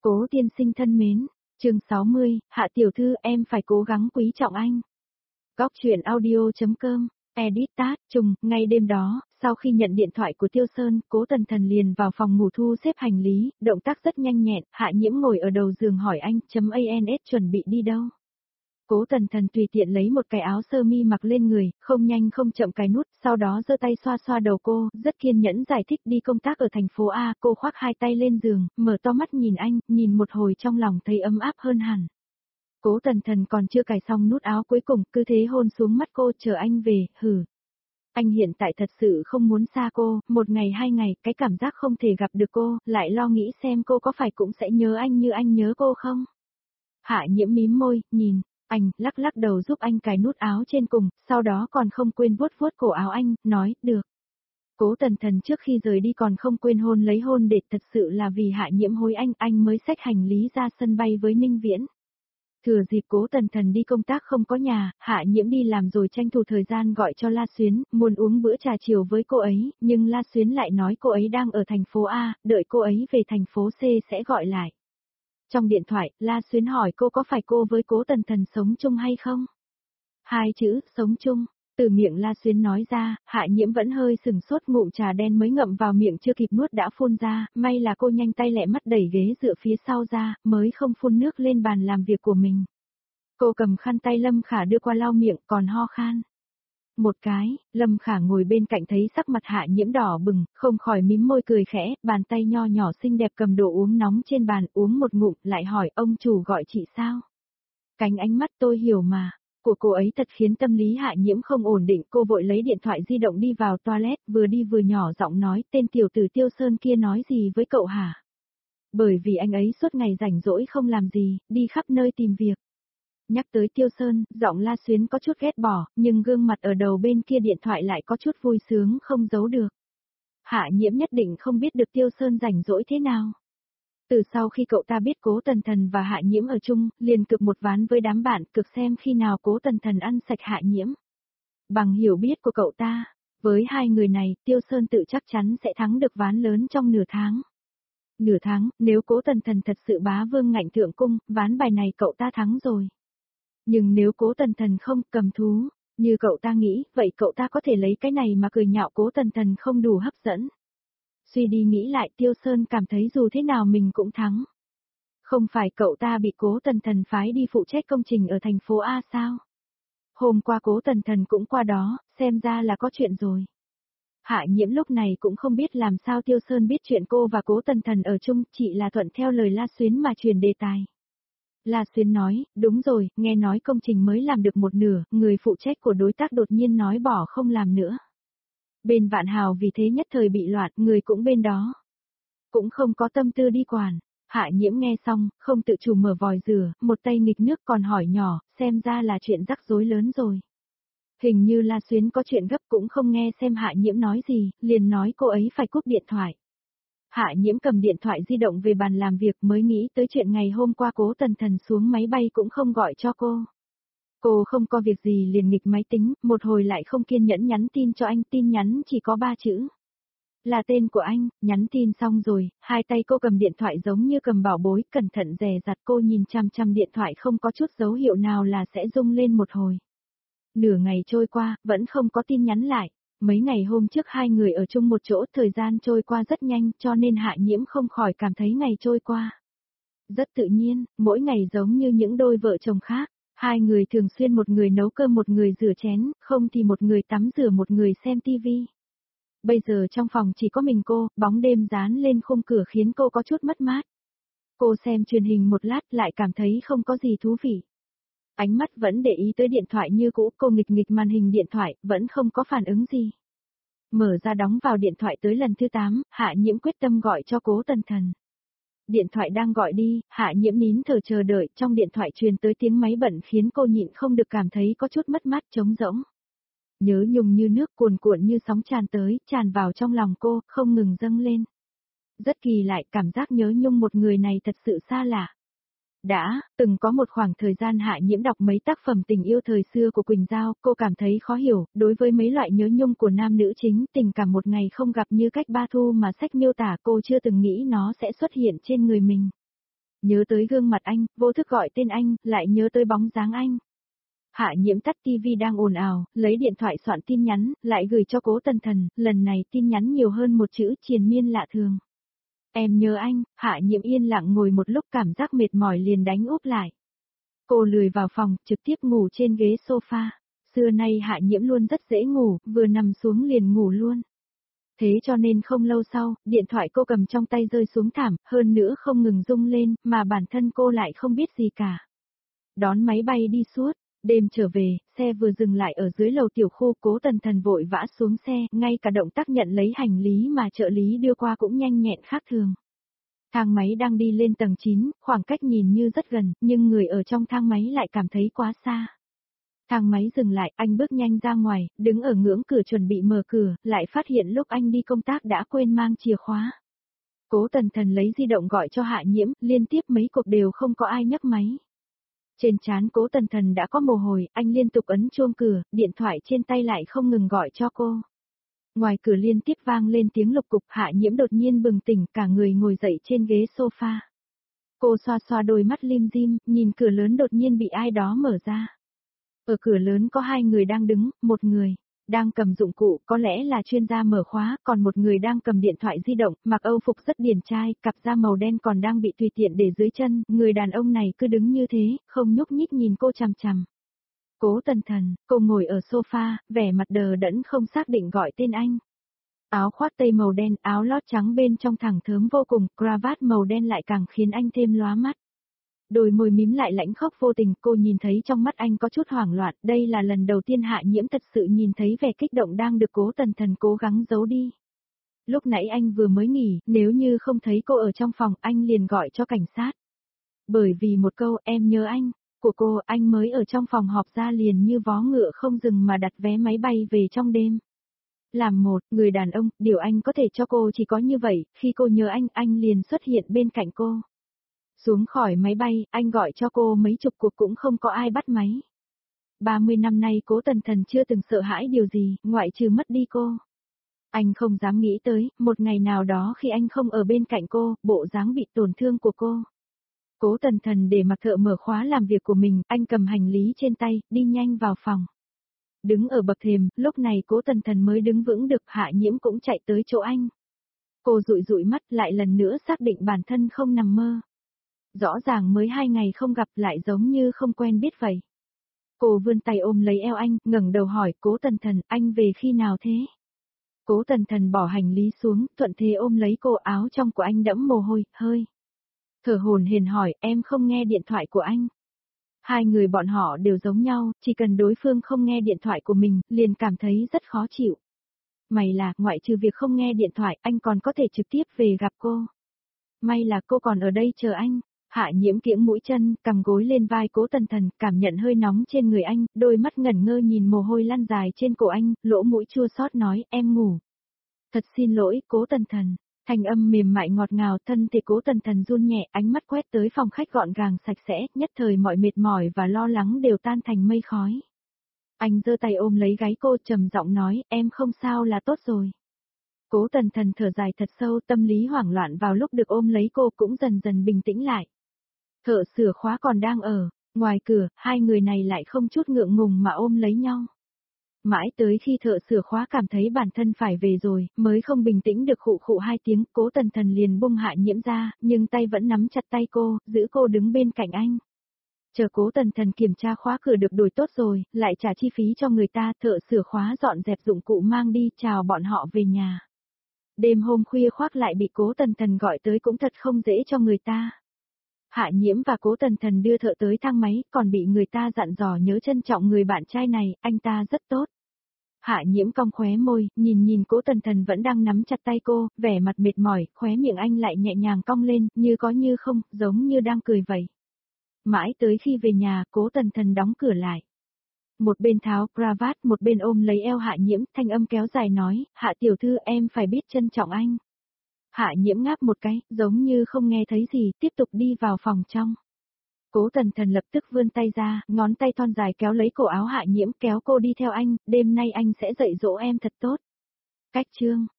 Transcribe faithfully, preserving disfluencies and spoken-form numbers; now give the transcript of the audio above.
Cố tiên sinh thân mến, chương sáu mươi, Hạ tiểu thư em phải cố gắng quý trọng anh. Góc truyện audio.com, edit tat, trùng, ngay đêm đó, sau khi nhận điện thoại của Tiêu Sơn, Cố Tần Thần liền vào phòng ngủ thu xếp hành lý, động tác rất nhanh nhẹn, Hạ Nhiễm ngồi ở đầu giường hỏi anh, chấm ans chuẩn bị đi đâu. Cố Tần Thần tùy tiện lấy một cái áo sơ mi mặc lên người, không nhanh không chậm cài nút, sau đó giơ tay xoa xoa đầu cô, rất kiên nhẫn giải thích đi công tác ở thành phố A, cô khoác hai tay lên giường, mở to mắt nhìn anh, nhìn một hồi trong lòng thấy ấm áp hơn hẳn. Cố Tần Thần còn chưa cài xong nút áo cuối cùng, cứ thế hôn xuống mắt cô, chờ anh về, hử. Anh hiện tại thật sự không muốn xa cô, một ngày hai ngày, cái cảm giác không thể gặp được cô, lại lo nghĩ xem cô có phải cũng sẽ nhớ anh như anh nhớ cô không. Hạ Nhiễm mím môi, nhìn. Anh, lắc lắc đầu giúp anh cài nút áo trên cùng, sau đó còn không quên vuốt vuốt cổ áo anh, nói, được. Cố Tần Thần trước khi rời đi còn không quên hôn lấy hôn để thật sự là vì Hạ Nhiễm hối anh, anh mới xách hành lý ra sân bay với Ninh Viễn. Thừa dịp Cố Tần Thần đi công tác không có nhà, Hạ Nhiễm đi làm rồi tranh thủ thời gian gọi cho La Xuyến, muốn uống bữa trà chiều với cô ấy, nhưng La Xuyến lại nói cô ấy đang ở thành phố A, đợi cô ấy về thành phố C sẽ gọi lại. Trong điện thoại, La Xuyến hỏi cô có phải cô với Cố Tần Thần sống chung hay không? Hai chữ, sống chung, từ miệng La Xuyến nói ra, Hạ Nhiễm vẫn hơi sừng sốt, ngụm trà đen mới ngậm vào miệng chưa kịp nuốt đã phun ra, may là cô nhanh tay lẹ mắt đẩy ghế dựa phía sau ra, mới không phun nước lên bàn làm việc của mình. Cô cầm khăn tay Lâm Khả đưa qua lau miệng, còn ho khan. Một cái, Lâm Khả ngồi bên cạnh thấy sắc mặt Hạ Nhiễm đỏ bừng, không khỏi mím môi cười khẽ, bàn tay nho nhỏ xinh đẹp cầm đồ uống nóng trên bàn, uống một ngụm, lại hỏi ông chủ gọi chị sao? Cánh ánh mắt tôi hiểu mà, của cô ấy thật khiến tâm lý Hạ Nhiễm không ổn định, cô vội lấy điện thoại di động đi vào toilet, vừa đi vừa nhỏ giọng nói, tên tiểu tử Tiêu Sơn kia nói gì với cậu hả? Bởi vì anh ấy suốt ngày rảnh rỗi không làm gì, đi khắp nơi tìm việc. Nhắc tới Tiêu Sơn, giọng La Xuyến có chút ghét bỏ, nhưng gương mặt ở đầu bên kia điện thoại lại có chút vui sướng không giấu được. Hạ Nhiễm nhất định không biết được Tiêu Sơn rảnh rỗi thế nào. Từ sau khi cậu ta biết Cố Tần Thần và Hạ Nhiễm ở chung, liền cực một ván với đám bạn, cực xem khi nào Cố Tần Thần ăn sạch Hạ Nhiễm. Bằng hiểu biết của cậu ta, với hai người này, Tiêu Sơn tự chắc chắn sẽ thắng được ván lớn trong nửa tháng. Nửa tháng, nếu Cố Tần Thần thật sự bá vương ngạnh thượng cung, ván bài này cậu ta thắng rồi. Nhưng nếu Cố Tần Thần không cầm thú, như cậu ta nghĩ, vậy cậu ta có thể lấy cái này mà cười nhạo Cố Tần Thần không đủ hấp dẫn. Suy đi nghĩ lại, Tiêu Sơn cảm thấy dù thế nào mình cũng thắng. Không phải cậu ta bị Cố Tần Thần phái đi phụ trách công trình ở thành phố A sao? Hôm qua Cố Tần Thần cũng qua đó, xem ra là có chuyện rồi. Hạ Nhiễm lúc này cũng không biết làm sao Tiêu Sơn biết chuyện cô và Cố Tần Thần ở chung, chỉ là thuận theo lời La Xuyến mà truyền đề tài. La Xuyến nói, đúng rồi, nghe nói công trình mới làm được một nửa, người phụ trách của đối tác đột nhiên nói bỏ không làm nữa. Bên Vạn Hào vì thế nhất thời bị loạn, người cũng bên đó. Cũng không có tâm tư đi quản. Hạ Nhiễm nghe xong, không tự chủ mở vòi rửa, một tay nghịch nước còn hỏi nhỏ, xem ra là chuyện rắc rối lớn rồi. Hình như La Xuyến có chuyện gấp cũng không nghe xem Hạ Nhiễm nói gì, liền nói cô ấy phải cúp điện thoại. Hạ Nhiễm cầm điện thoại di động về bàn làm việc mới nghĩ tới chuyện ngày hôm qua Cố Tần Thần xuống máy bay cũng không gọi cho cô. Cô không có việc gì liền nghịch máy tính, một hồi lại không kiên nhẫn nhắn tin cho anh, tin nhắn chỉ có ba chữ. Là tên của anh, nhắn tin xong rồi, hai tay cô cầm điện thoại giống như cầm bảo bối, cẩn thận dè dặt cô nhìn chăm chăm điện thoại không có chút dấu hiệu nào là sẽ rung lên một hồi. Nửa ngày trôi qua, vẫn không có tin nhắn lại. Mấy ngày hôm trước hai người ở chung một chỗ, thời gian trôi qua rất nhanh, cho nên Hạ Nhiễm không khỏi cảm thấy ngày trôi qua. Rất tự nhiên, mỗi ngày giống như những đôi vợ chồng khác, hai người thường xuyên một người nấu cơm một người rửa chén, không thì một người tắm rửa một người xem tivi. Bây giờ trong phòng chỉ có mình cô, bóng đêm dán lên khung cửa khiến cô có chút mất mát. Cô xem truyền hình một lát lại cảm thấy không có gì thú vị. Ánh mắt vẫn để ý tới điện thoại như cũ, cô nghịch nghịch màn hình điện thoại, vẫn không có phản ứng gì. Mở ra đóng vào điện thoại tới lần thứ tám, Hạ Nhiễm quyết tâm gọi cho Cố Tần Thần. Điện thoại đang gọi đi, Hạ Nhiễm nín thở chờ đợi, trong điện thoại truyền tới tiếng máy bận khiến cô nhịn không được cảm thấy có chút mất mát trống rỗng. Nhớ nhung như nước cuồn cuộn như sóng tràn tới, tràn vào trong lòng cô, không ngừng dâng lên. Rất kỳ lại, cảm giác nhớ nhung một người này thật sự xa lạ. Đã, từng có một khoảng thời gian Hạ Nhiễm đọc mấy tác phẩm tình yêu thời xưa của Quỳnh Giao, cô cảm thấy khó hiểu, đối với mấy loại nhớ nhung của nam nữ chính, tình cảm một ngày không gặp như cách ba thu mà sách miêu tả cô chưa từng nghĩ nó sẽ xuất hiện trên người mình. Nhớ tới gương mặt anh, vô thức gọi tên anh, lại nhớ tới bóng dáng anh. Hạ Nhiễm tắt tivi đang ồn ào, lấy điện thoại soạn tin nhắn, lại gửi cho Cố Tần Thần, lần này tin nhắn nhiều hơn một chữ triền miên lạ thường. Em nhớ anh. Hạ Nhiễm yên lặng ngồi một lúc, cảm giác mệt mỏi liền đánh úp lại. Cô lười vào phòng, trực tiếp ngủ trên ghế sofa. Xưa nay Hạ Nhiễm luôn rất dễ ngủ, vừa nằm xuống liền ngủ luôn. Thế cho nên không lâu sau, điện thoại cô cầm trong tay rơi xuống thảm, hơn nữa không ngừng rung lên, mà bản thân cô lại không biết gì cả. Đón máy bay đi suốt, đêm trở về, xe vừa dừng lại ở dưới lầu tiểu khu, Cố Tần Thần vội vã xuống xe, ngay cả động tác nhận lấy hành lý mà trợ lý đưa qua cũng nhanh nhẹn khác thường. Thang máy đang đi lên tầng chín, khoảng cách nhìn như rất gần, nhưng người ở trong thang máy lại cảm thấy quá xa. Thang máy dừng lại, anh bước nhanh ra ngoài, đứng ở ngưỡng cửa chuẩn bị mở cửa, lại phát hiện lúc anh đi công tác đã quên mang chìa khóa. Cố Tần Thần lấy di động gọi cho Hạ Nhiễm, liên tiếp mấy cuộc đều không có ai nhấc máy. Trên trán Cố Tần Thần đã có mồ hôi, anh liên tục ấn chuông cửa, điện thoại trên tay lại không ngừng gọi cho cô. Ngoài cửa liên tiếp vang lên tiếng lục cục, Hạ Nhiễm đột nhiên bừng tỉnh, cả người ngồi dậy trên ghế sofa. Cô xoa xoa đôi mắt lim dim, nhìn cửa lớn đột nhiên bị ai đó mở ra. Ở cửa lớn có hai người đang đứng, một người đang cầm dụng cụ, có lẽ là chuyên gia mở khóa, còn một người đang cầm điện thoại di động, mặc Âu phục rất điển trai, cặp da màu đen còn đang bị tùy tiện để dưới chân, người đàn ông này cứ đứng như thế, không nhúc nhích nhìn cô chằm chằm. Cố Tần Thần, cô ngồi ở sofa, vẻ mặt đờ đẫn không xác định gọi tên anh. Áo khoác tây màu đen, áo lót trắng bên trong thẳng thớm vô cùng, cravat màu đen lại càng khiến anh thêm lóa mắt. Đôi môi mím lại lãnh khốc vô tình, cô nhìn thấy trong mắt anh có chút hoảng loạn, đây là lần đầu tiên Hạ Nhiễm thật sự nhìn thấy vẻ kích động đang được Cố Tần Thần cố gắng giấu đi. Lúc nãy anh vừa mới nghỉ, nếu như không thấy cô ở trong phòng, anh liền gọi cho cảnh sát. Bởi vì một câu em nhớ anh, của cô, anh mới ở trong phòng họp ra liền như vó ngựa không dừng mà đặt vé máy bay về trong đêm. Làm một, người đàn ông, điều anh có thể cho cô chỉ có như vậy, khi cô nhớ anh, anh liền xuất hiện bên cạnh cô. Xuống khỏi máy bay, anh gọi cho cô mấy chục cuộc cũng không có ai bắt máy. ba mươi năm nay Cố Tần Thần chưa từng sợ hãi điều gì, ngoại trừ mất đi cô. Anh không dám nghĩ tới, một ngày nào đó khi anh không ở bên cạnh cô, bộ dáng bị tổn thương của cô. Cố Tần Thần để mặc thợ mở khóa làm việc của mình, anh cầm hành lý trên tay, đi nhanh vào phòng. Đứng ở bậc thềm, lúc này Cố Tần Thần mới đứng vững được, Hạ Nhiễm cũng chạy tới chỗ anh. Cô dụi dụi mắt lại lần nữa xác định bản thân không nằm mơ. Rõ ràng mới hai ngày không gặp lại giống như không quen biết vậy. Cô vươn tay ôm lấy eo anh, ngẩng đầu hỏi Cố Tần Thần, anh về khi nào thế? Cố Tần Thần bỏ hành lý xuống, thuận thế ôm lấy cô, áo trong của anh đẫm mồ hôi, hơi. Thở hổn hển hỏi, em không nghe điện thoại của anh. Hai người bọn họ đều giống nhau, chỉ cần đối phương không nghe điện thoại của mình, liền cảm thấy rất khó chịu. May là, ngoại trừ việc không nghe điện thoại, anh còn có thể trực tiếp về gặp cô. May là cô còn ở đây chờ anh. Hạ Nhiễm kiễng mũi chân, cầm gối lên vai Cố Tần Thần, cảm nhận hơi nóng trên người anh, đôi mắt ngẩn ngơ nhìn mồ hôi lăn dài trên cổ anh, lỗ mũi chua xót nói, em ngủ. Thật xin lỗi, Cố Tần Thần. Thanh âm mềm mại ngọt ngào, thân thể Cố Tần Thần run nhẹ, ánh mắt quét tới phòng khách gọn gàng sạch sẽ, nhất thời mọi mệt mỏi và lo lắng đều tan thành mây khói. Anh giơ tay ôm lấy gáy cô, trầm giọng nói, em không sao là tốt rồi. Cố Tần Thần thở dài thật sâu, tâm lý hoảng loạn vào lúc được ôm lấy cô cũng dần dần bình tĩnh lại. Thợ sửa khóa còn đang ở, ngoài cửa, hai người này lại không chút ngượng ngùng mà ôm lấy nhau. Mãi tới khi thợ sửa khóa cảm thấy bản thân phải về rồi, mới không bình tĩnh được khụ khụ hai tiếng, Cố Tần Thần liền bung Hạ Nhiễm ra, nhưng tay vẫn nắm chặt tay cô, giữ cô đứng bên cạnh anh. Chờ Cố Tần Thần kiểm tra khóa cửa được đổi tốt rồi, lại trả chi phí cho người ta, thợ sửa khóa dọn dẹp dụng cụ mang đi, chào bọn họ về nhà. Đêm hôm khuya khoác lại bị Cố Tần Thần gọi tới cũng thật không dễ cho người ta. Hạ Nhiễm và Cố Tần Thần đưa thợ tới thang máy, còn bị người ta dặn dò nhớ trân trọng người bạn trai này, anh ta rất tốt. Hạ Nhiễm cong khóe môi, nhìn nhìn Cố Tần Thần vẫn đang nắm chặt tay cô, vẻ mặt mệt mỏi, khóe miệng anh lại nhẹ nhàng cong lên, như có như không, giống như đang cười vậy. Mãi tới khi về nhà, Cố Tần Thần đóng cửa lại. Một bên tháo cravat, một bên ôm lấy eo Hạ Nhiễm, thanh âm kéo dài nói, Hạ tiểu thư em phải biết trân trọng anh. Hạ Nhiễm ngáp một cái, giống như không nghe thấy gì, tiếp tục đi vào phòng trong. Cố Tần Thần lập tức vươn tay ra, ngón tay thon dài kéo lấy cổ áo Hạ Nhiễm, kéo cô đi theo anh, đêm nay anh sẽ dạy dỗ em thật tốt. Cách chương